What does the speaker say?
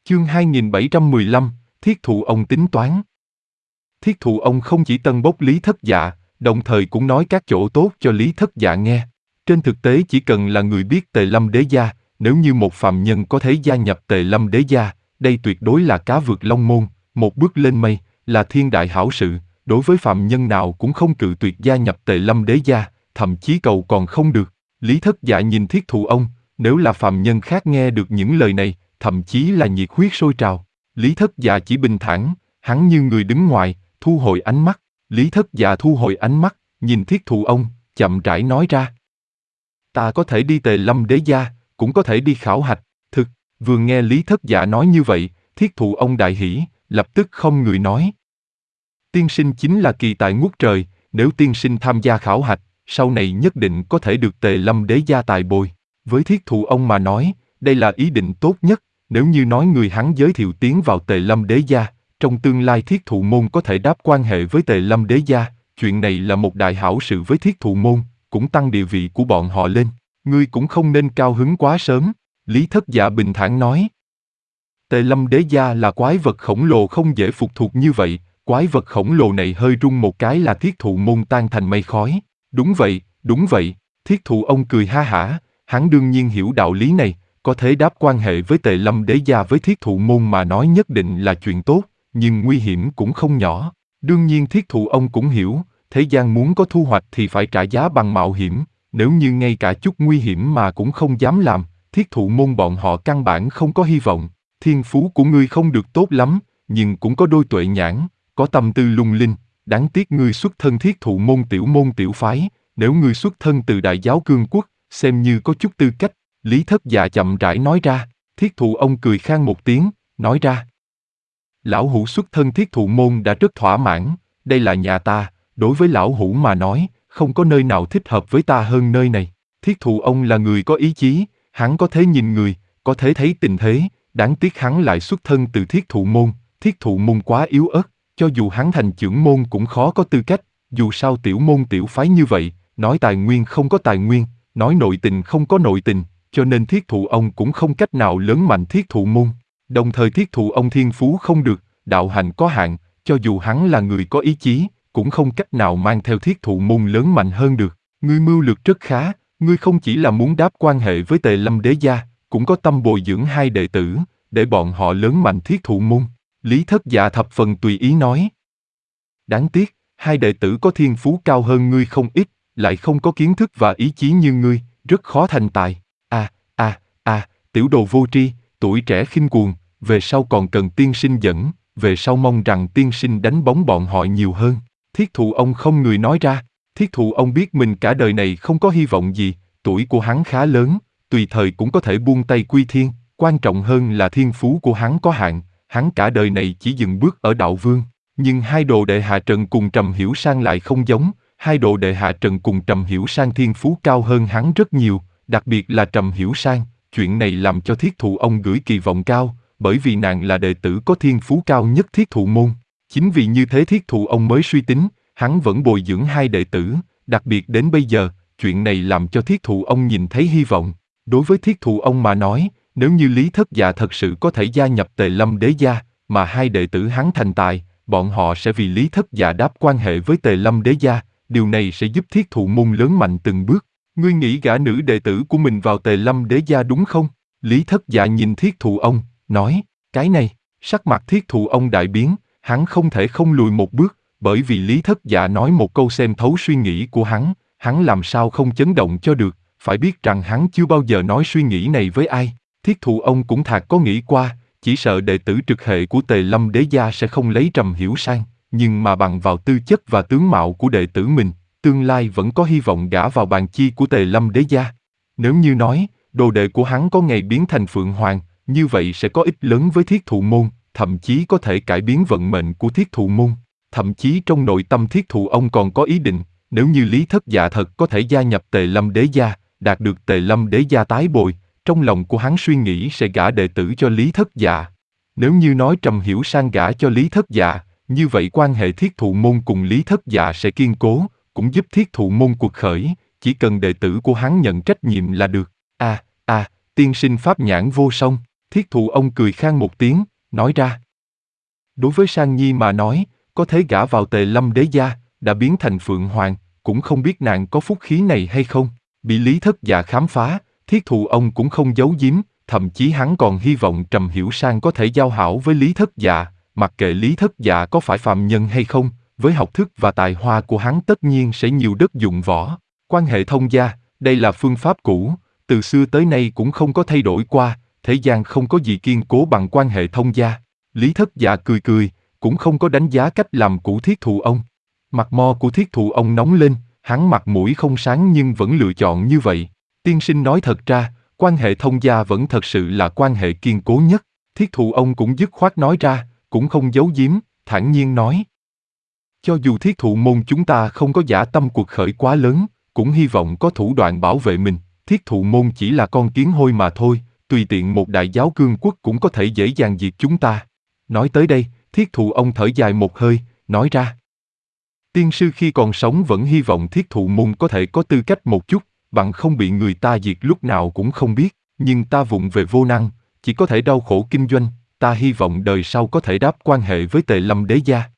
Chương 2715, Thiết Thụ Ông tính toán. Thiết Thụ Ông không chỉ tân bốc Lý Thất Dạ, đồng thời cũng nói các chỗ tốt cho Lý Thất Dạ nghe. Trên thực tế chỉ cần là người biết Tề Lâm Đế Gia, nếu như một phàm nhân có thể gia nhập Tề Lâm Đế Gia, đây tuyệt đối là cá vượt long môn, một bước lên mây, là thiên đại hảo sự. Đối với phàm nhân nào cũng không cự tuyệt gia nhập Tề Lâm Đế Gia, thậm chí cầu còn không được. Lý Thất Dạ nhìn Thiết Thụ Ông, nếu là phàm nhân khác nghe được những lời này, thậm chí là nhiệt huyết sôi trào. Lý Thất Dạ chỉ bình thản, hắn như người đứng ngoài, thu hồi ánh mắt. Lý Thất Dạ thu hồi ánh mắt, nhìn Thiết Thụ Ông, chậm rãi nói ra. Ta có thể đi Tề Lâm Đế Gia, cũng có thể đi khảo hạch. Thực, vừa nghe Lý Thất Dạ nói như vậy, Thiết Thụ Ông đại hỉ, lập tức không người nói. Tiên sinh chính là kỳ tài ngút trời, nếu tiên sinh tham gia khảo hạch, sau này nhất định có thể được Tề Lâm Đế Gia tài bồi. Với Thiết Thụ Ông mà nói, đây là ý định tốt nhất, nếu như nói người hắn giới thiệu tiến vào Tề Lâm Đế Gia, trong tương lai Thiết Thụ Môn có thể đáp quan hệ với Tề Lâm Đế Gia, chuyện này là một đại hảo sự với Thiết Thụ Môn, cũng tăng địa vị của bọn họ lên. Ngươi cũng không nên cao hứng quá sớm, Lý Thất Dạ bình thản nói. Tề Lâm Đế Gia là quái vật khổng lồ không dễ phục thuộc như vậy, quái vật khổng lồ này hơi rung một cái là Thiết Thụ Môn tan thành mây khói. Đúng vậy, Thiết Thụ Ông cười ha hả, hắn đương nhiên hiểu đạo lý này, có thể đáp quan hệ với Tề Lâm Đế Gia với Thiết Thụ Môn mà nói nhất định là chuyện tốt, nhưng nguy hiểm cũng không nhỏ. Đương nhiên Thiết Thụ Ông cũng hiểu, thế gian muốn có thu hoạch thì phải trả giá bằng mạo hiểm, nếu như ngay cả chút nguy hiểm mà cũng không dám làm, Thiết Thụ Môn bọn họ căn bản không có hy vọng. Thiên phú của ngươi không được tốt lắm, nhưng cũng có đôi tuệ nhãn, có tâm tư lung linh, đáng tiếc ngươi xuất thân Thiết Thụ môn tiểu phái, nếu ngươi xuất thân từ Đại Giáo Cương Quốc, xem như có chút tư cách. Lý Thất Dạ chậm rãi nói ra. Thiết Thụ Ông cười khan một tiếng, nói ra. Lão hủ xuất thân Thiết Thụ Môn đã rất thỏa mãn, đây là nhà ta, đối với lão hủ mà nói, không có nơi nào thích hợp với ta hơn nơi này. Thiết Thụ Ông là người có ý chí, hắn có thể nhìn người, có thể thấy tình thế, đáng tiếc hắn lại xuất thân từ Thiết Thụ Môn quá yếu ớt, cho dù hắn thành trưởng môn cũng khó có tư cách, dù sao tiểu môn tiểu phái như vậy, nói tài nguyên không có tài nguyên, nói nội tình không có nội tình, cho nên Thiết Thụ Ông cũng không cách nào lớn mạnh Thiết Thụ Môn. Đồng thời Thiết Thụ Ông thiên phú không được, đạo hạnh có hạn, cho dù hắn là người có ý chí, cũng không cách nào mang theo Thiết Thụ Môn lớn mạnh hơn được. Ngươi mưu lược rất khá, ngươi không chỉ là muốn đáp quan hệ với Tề Lâm Đế Gia, cũng có tâm bồi dưỡng hai đệ tử, để bọn họ lớn mạnh Thiết Thụ Môn. Lý Thất Dạ thập phần tùy ý nói. Đáng tiếc, hai đệ tử có thiên phú cao hơn ngươi không ít, lại không có kiến thức và ý chí như ngươi, rất khó thành tài. Tiểu đồ vô tri, tuổi trẻ khinh cuồng, về sau còn cần tiên sinh dẫn, về sau mong rằng tiên sinh đánh bóng bọn họ nhiều hơn. Thiết Thụ Ông không người nói ra. Thiết Thụ Ông biết mình cả đời này không có hy vọng gì, tuổi của hắn khá lớn, tùy thời cũng có thể buông tay quy thiên, quan trọng hơn là thiên phú của hắn có hạn, hắn cả đời này chỉ dừng bước ở đạo vương. Nhưng hai đồ đệ Hạ Trần cùng Trầm Hiểu Sang lại không giống, hai đồ đệ Hạ Trần cùng Trầm Hiểu Sang thiên phú cao hơn hắn rất nhiều, đặc biệt là Trầm Hiểu Sang, chuyện này làm cho Thiết Thụ Ông gửi kỳ vọng cao, bởi vì nàng là đệ tử có thiên phú cao nhất Thiết Thụ Môn. Chính vì như thế Thiết Thụ Ông mới suy tính, hắn vẫn bồi dưỡng hai đệ tử, đặc biệt đến bây giờ, chuyện này làm cho Thiết Thụ Ông nhìn thấy hy vọng. Đối với Thiết Thụ Ông mà nói, nếu như Lý Thất Dạ thật sự có thể gia nhập Tề Lâm Đế Gia, mà hai đệ tử hắn thành tài, bọn họ sẽ vì Lý Thất Dạ đáp quan hệ với Tề Lâm Đế Gia, điều này sẽ giúp Thiết Thụ Môn lớn mạnh từng bước. Ngươi nghĩ gả nữ đệ tử của mình vào Tề Lâm Đế Gia đúng không? Lý Thất Dạ nhìn Thiết Thụ Ông, nói, cái này, sắc mặt Thiết Thụ Ông đại biến, hắn không thể không lùi một bước, bởi vì Lý Thất Dạ nói một câu xem thấu suy nghĩ của hắn làm sao không chấn động cho được, phải biết rằng hắn chưa bao giờ nói suy nghĩ này với ai. Thiết Thụ Ông cũng thạc có nghĩ qua, chỉ sợ đệ tử trực hệ của Tề Lâm Đế Gia sẽ không lấy Trầm Hiểu Sang, nhưng mà bằng vào tư chất và tướng mạo của đệ tử mình, tương lai vẫn có hy vọng gả vào bàn chi của Tề Lâm Đế Gia. Nếu như nói, đồ đệ của hắn có ngày biến thành Phượng Hoàng, như vậy sẽ có ích lớn với Thiết Thụ Môn, thậm chí có thể cải biến vận mệnh của Thiết Thụ Môn. Thậm chí trong nội tâm Thiết Thụ Ông còn có ý định, nếu như Lý Thất Dạ thật có thể gia nhập Tề Lâm Đế Gia, đạt được Tề Lâm Đế Gia tái bồi, trong lòng của hắn suy nghĩ sẽ gả đệ tử cho Lý Thất Dạ. Nếu như nói Trầm Hiểu Sang gả cho Lý Thất Dạ, như vậy quan hệ Thiết Thụ Môn cùng Lý Thất Dạ sẽ kiên cố, cũng giúp Thiết Thụ Môn cuộc khởi, chỉ cần đệ tử của hắn nhận trách nhiệm là được. Tiên sinh pháp nhãn vô song, Thiết thụ ông cười khan một tiếng, nói ra. Đối với Sang Nhi mà nói, có thể gả vào Tề Lâm đế gia, đã biến thành Phượng Hoàng, cũng không biết nàng có phúc khí này hay không. Bị Lý Thất Dạ khám phá, Thiết thụ ông cũng không giấu giếm, thậm chí hắn còn hy vọng Trầm Hiểu Sang có thể giao hảo với Lý Thất Dạ, mặc kệ Lý Thất Dạ có phải phàm nhân hay không, với học thức và tài hoa của hắn tất nhiên sẽ nhiều đất dụng võ. Quan hệ thông gia, đây là phương pháp cũ, từ xưa tới nay cũng không có thay đổi qua, thế gian không có gì kiên cố bằng quan hệ thông gia. Lý Thất Dạ cười cười, cũng không có đánh giá cách làm của Thiết thụ ông. Mặt mo của Thiết thụ ông nóng lên, hắn mặt mũi không sáng nhưng vẫn lựa chọn như vậy. Tiên sinh nói thật ra, quan hệ thông gia vẫn thật sự là quan hệ kiên cố nhất. Thiết thụ ông cũng dứt khoát nói ra, cũng không giấu giếm, thản nhiên nói. Cho dù thiết thụ môn chúng ta không có dã tâm cuộc khởi quá lớn, cũng hy vọng có thủ đoạn bảo vệ mình. Thiết thụ môn chỉ là con kiến hôi mà thôi, tùy tiện một đại giáo cương quốc cũng có thể dễ dàng diệt chúng ta. Nói tới đây, thiết thụ ông thở dài một hơi, nói ra. Tiên sư khi còn sống vẫn hy vọng thiết thụ môn có thể có tư cách một chút, bằng không bị người ta diệt lúc nào cũng không biết, nhưng ta vụng về vô năng, chỉ có thể đau khổ kinh doanh, ta hy vọng đời sau có thể đáp quan hệ với Tề Lâm đế gia.